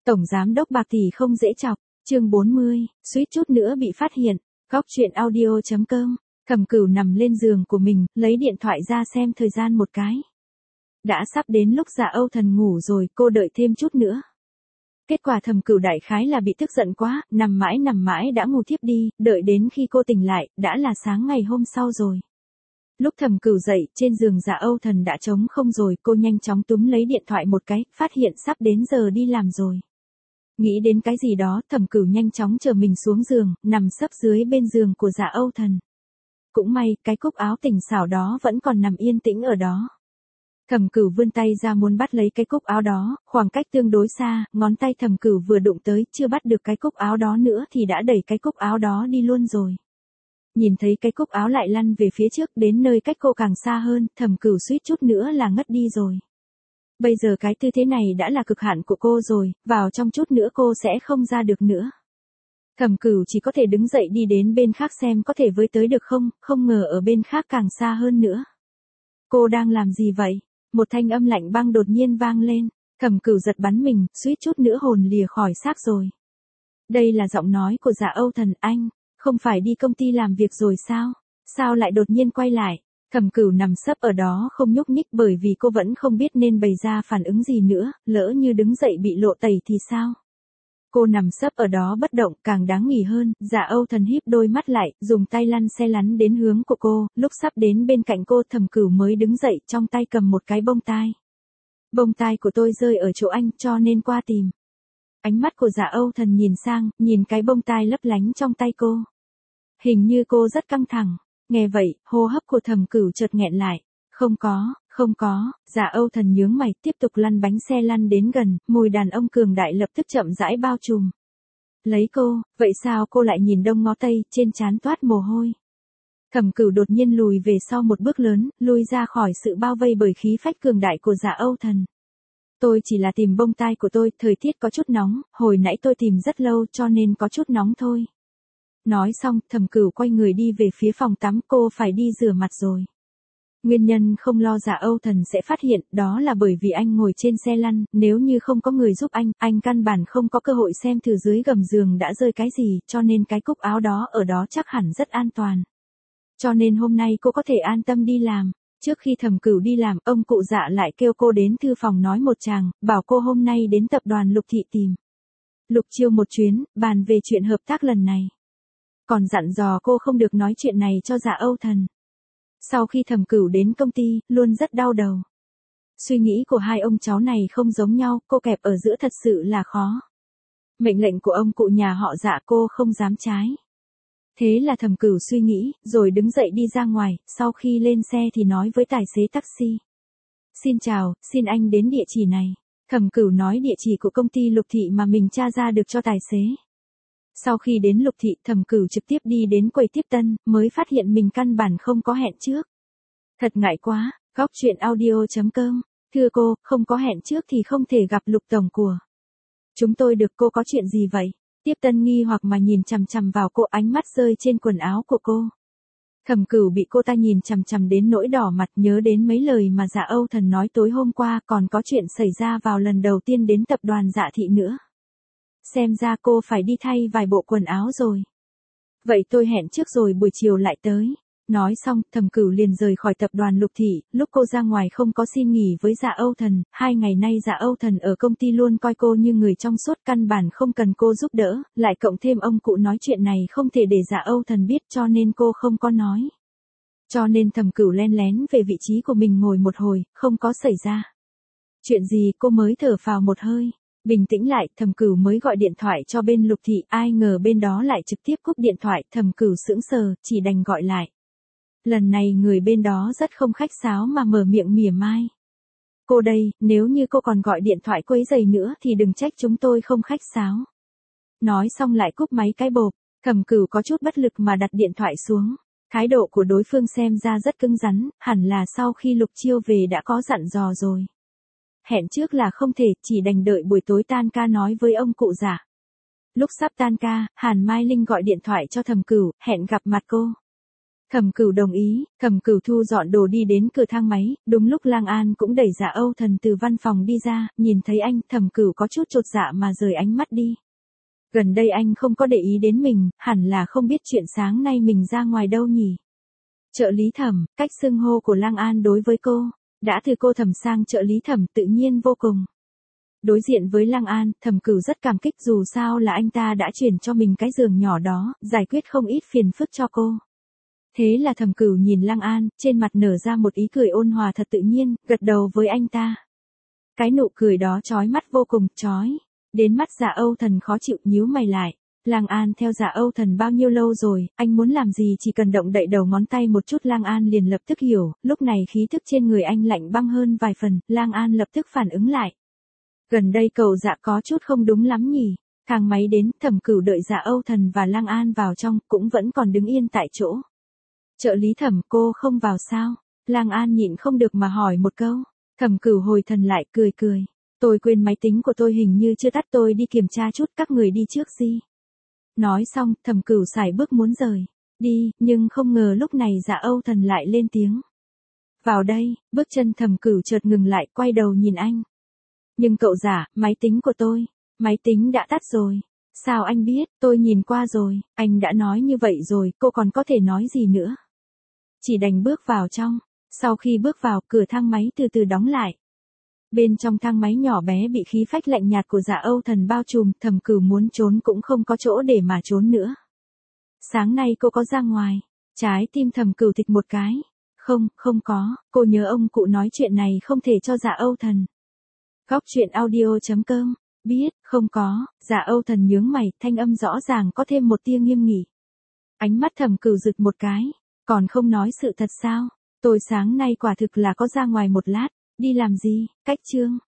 Tổng giám đốc bạc tỷ không dễ chọc, chương 40, suýt chút nữa bị phát hiện. Góc truyện audio.com. Thẩm Cửu nằm lên giường của mình, lấy điện thoại ra xem thời gian một cái. Đã sắp đến lúc Dạ Âu Thần ngủ rồi, cô đợi thêm chút nữa. Kết quả Thẩm Cửu đại khái là bị tức giận quá, nằm mãi đã ngủ thiếp đi, đợi đến khi cô tỉnh lại, đã là sáng ngày hôm sau rồi. Lúc Thẩm Cửu dậy, trên giường Dạ Âu Thần đã trống không rồi, cô nhanh chóng túm lấy điện thoại một cái, phát hiện sắp đến giờ đi làm rồi. Nghĩ đến cái gì đó, Thẩm Cửu nhanh chóng trở mình xuống giường, nằm sấp dưới bên giường của Dạ Âu Thần. Cũng may, cái cúc áo tỉnh xảo đó vẫn còn nằm yên tĩnh ở đó. Thẩm Cửu vươn tay ra muốn bắt lấy cái cúc áo đó, khoảng cách tương đối xa, ngón tay Thẩm Cửu vừa đụng tới, chưa bắt được cái cúc áo đó nữa thì đã đẩy cái cúc áo đó đi luôn rồi. Nhìn thấy cái cúc áo lại lăn về phía trước, đến nơi cách cô càng xa hơn, Thẩm Cửu suýt chút nữa là ngất đi rồi. Bây giờ cái tư thế này đã là cực hạn của cô rồi, vào trong chút nữa cô sẽ không ra được nữa. Thẩm Cửu chỉ có thể đứng dậy đi đến bên khác xem có thể với tới được không, không ngờ ở bên khác càng xa hơn nữa. Cô đang làm gì vậy? Một thanh âm lạnh băng đột nhiên vang lên, Thẩm Cửu giật bắn mình, suýt chút nữa hồn lìa khỏi xác rồi. Đây là giọng nói của Dạ Âu Thần. Anh, không phải đi công ty làm việc rồi sao? Sao lại đột nhiên quay lại? Thẩm Cửu nằm sấp ở đó không nhúc nhích bởi vì cô vẫn không biết nên bày ra phản ứng gì nữa, lỡ như đứng dậy bị lộ tẩy thì sao? Cô nằm sấp ở đó bất động, càng đáng nghỉ hơn, Dạ Âu Thần híp đôi mắt lại, dùng tay lăn xe lắn đến hướng của cô, lúc sắp đến bên cạnh cô Thẩm Cửu mới đứng dậy, trong tay cầm một cái bông tai. Bông tai của tôi rơi ở chỗ anh, cho nên qua tìm. Ánh mắt của Dạ Âu Thần nhìn sang, nhìn cái bông tai lấp lánh trong tay cô. Hình như cô rất căng thẳng. Nghe vậy, hô hấp của Thẩm Cửu chợt nghẹn lại. Không có, Dạ Âu Thần nhướng mày, tiếp tục lăn bánh xe lăn đến gần, mùi đàn ông cường đại lập tức chậm rãi bao trùm. Lấy cô, vậy sao cô lại nhìn đông ngó tây, trên trán toát mồ hôi. Thẩm Cửu đột nhiên lùi về sau một bước lớn, lui ra khỏi sự bao vây bởi khí phách cường đại của Dạ Âu Thần. Tôi chỉ là tìm bông tai của tôi, thời tiết có chút nóng, hồi nãy tôi tìm rất lâu cho nên có chút nóng thôi. Nói xong, Thẩm Cửu quay người đi về phía phòng tắm, cô phải đi rửa mặt rồi. Nguyên nhân không lo Dạ Âu Thần sẽ phát hiện, đó là bởi vì anh ngồi trên xe lăn, nếu như không có người giúp anh căn bản không có cơ hội xem thử dưới gầm giường đã rơi cái gì, cho nên cái cúc áo đó ở đó chắc hẳn rất an toàn. Cho nên hôm nay cô có thể an tâm đi làm. Trước khi Thẩm Cửu đi làm, ông cụ Dạ lại kêu cô đến thư phòng nói một tràng, bảo cô hôm nay đến tập đoàn Lục Thị tìm Lục Chiêu một chuyến, bàn về chuyện hợp tác lần này. Còn dặn dò cô không được nói chuyện này cho Dạ Âu Thần. Sau khi Thẩm Cửu đến công ty, luôn rất đau đầu. Suy nghĩ của hai ông cháu này không giống nhau, cô kẹp ở giữa thật sự là khó. Mệnh lệnh của ông cụ nhà họ Dạ cô không dám trái. Thế là Thẩm Cửu suy nghĩ, rồi đứng dậy đi ra ngoài, sau khi lên xe thì nói với tài xế taxi. Xin chào, xin anh đến địa chỉ này. Thẩm Cửu nói địa chỉ của công ty Lục Thị mà mình tra ra được cho tài xế. Sau khi đến Lục Thị, Thẩm Cửu trực tiếp đi đến quầy tiếp tân, mới phát hiện mình căn bản không có hẹn trước. Thật ngại quá, góc truyện audio.com. Thưa cô, không có hẹn trước thì không thể gặp Lục tổng của chúng tôi được. Cô có chuyện gì vậy? Tiếp tân nghi hoặc mà nhìn chằm chằm vào cô, ánh mắt rơi trên quần áo của cô. Thẩm Cửu bị cô ta nhìn chằm chằm đến nỗi đỏ mặt, nhớ đến mấy lời mà Dạ Âu Thần nói tối hôm qua, còn có chuyện xảy ra vào lần đầu tiên đến tập đoàn Dạ Thị nữa. Xem ra cô phải đi thay vài bộ quần áo rồi. Vậy tôi hẹn trước rồi buổi chiều lại tới. Nói xong, Thẩm Cửu liền rời khỏi tập đoàn Lục Thị, lúc cô ra ngoài không có xin nghỉ với Dạ Âu Thần, 2 ngày nay Dạ Âu Thần ở công ty luôn coi cô như người trong suốt, căn bản không cần cô giúp đỡ, lại cộng thêm ông cụ nói chuyện này không thể để Dạ Âu Thần biết cho nên cô không có nói. Cho nên Thẩm Cửu len lén về vị trí của mình ngồi một hồi, không có xảy ra chuyện gì, cô mới thở phào một hơi. Bình tĩnh lại, Thẩm Cửu mới gọi điện thoại cho bên Lục Thị, ai ngờ bên đó lại trực tiếp cúp điện thoại, Thẩm Cửu sững sờ, chỉ đành gọi lại. Lần này người bên đó rất không khách sáo mà mở miệng mỉa mai. Cô đây, nếu như cô còn gọi điện thoại quấy rầy nữa thì đừng trách chúng tôi không khách sáo. Nói xong lại cúp máy cái bộp, Thẩm Cửu có chút bất lực mà đặt điện thoại xuống. Thái độ của đối phương xem ra rất cứng rắn, hẳn là sau khi Lục Chiêu về đã có dặn dò rồi. Hẹn trước là không thể, chỉ đành đợi buổi tối tan ca nói với ông cụ Dạ. Lúc sắp tan ca, Hàn Mai Linh gọi điện thoại cho Thẩm Cửu, hẹn gặp mặt cô. Thẩm Cửu đồng ý, Thẩm Cửu thu dọn đồ đi đến cửa thang máy, đúng lúc Lang An cũng đẩy Dạ Âu Thần từ văn phòng đi ra, nhìn thấy anh, Thẩm Cửu có chút chột dạ mà rời ánh mắt đi. Gần đây anh không có để ý đến mình, hẳn là không biết chuyện sáng nay mình ra ngoài đâu nhỉ. Trợ lý Thẩm, cách xưng hô của Lang An đối với cô, đã từ cô Thẩm sang trợ lý Thẩm tự nhiên vô cùng. Đối diện với Lang An, Thẩm Cửu rất cảm kích dù sao là anh ta đã chuyển cho mình cái giường nhỏ đó, giải quyết không ít phiền phức cho cô. Thế là Thẩm Cửu nhìn Lang An, trên mặt nở ra một ý cười ôn hòa thật tự nhiên, gật đầu với anh ta. Cái nụ cười đó chói mắt vô cùng, chói. Đến mắt Dạ Âu Thần khó chịu nhíu mày lại. Lang An theo Dạ Âu Thần bao nhiêu lâu rồi, anh muốn làm gì chỉ cần động đậy đầu ngón tay một chút Lang An liền lập tức hiểu, lúc này khí thức trên người anh lạnh băng hơn vài phần, Lang An lập tức phản ứng lại. Gần đây cậu Dạ có chút không đúng lắm nhỉ. Thang máy đến, Thẩm Cửu đợi Dạ Âu Thần và Lang An vào trong, cũng vẫn còn đứng yên tại chỗ. Trợ lý Thẩm, cô không vào sao? Lang An nhịn không được mà hỏi một câu. Thẩm Cửu hồi thần lại, cười cười. Tôi quên máy tính của tôi hình như chưa tắt, tôi đi kiểm tra chút, các người đi trước gì. Nói xong, Thẩm Cửu sải bước muốn rời đi, nhưng không ngờ lúc này Dạ Âu Thần lại lên tiếng. Vào đây, bước chân Thẩm Cửu chợt ngừng lại, quay đầu nhìn anh. Nhưng cậu Dạ, máy tính của tôi, máy tính đã tắt rồi. Sao anh biết, tôi nhìn qua rồi, anh đã nói như vậy rồi, cô còn có thể nói gì nữa. Chỉ đành bước vào trong, sau khi bước vào, cửa thang máy từ từ đóng lại. Bên trong thang máy nhỏ bé bị khí phách lạnh nhạt của Dạ Âu Thần bao trùm, Thẩm Cửu muốn trốn cũng không có chỗ để mà trốn nữa. Sáng nay cô có ra ngoài, trái tim Thẩm Cửu thịch một cái. Không, không có, cô nhớ ông cụ nói chuyện này không thể cho Dạ Âu Thần. Góc truyện audio.com, biết, không có, Dạ Âu Thần nhướng mày, thanh âm rõ ràng có thêm một tia nghiêm nghị. Ánh mắt Thẩm Cửu rực một cái, còn không nói sự thật sao? Tôi sáng nay quả thực là có ra ngoài một lát, đi làm gì, cách chương.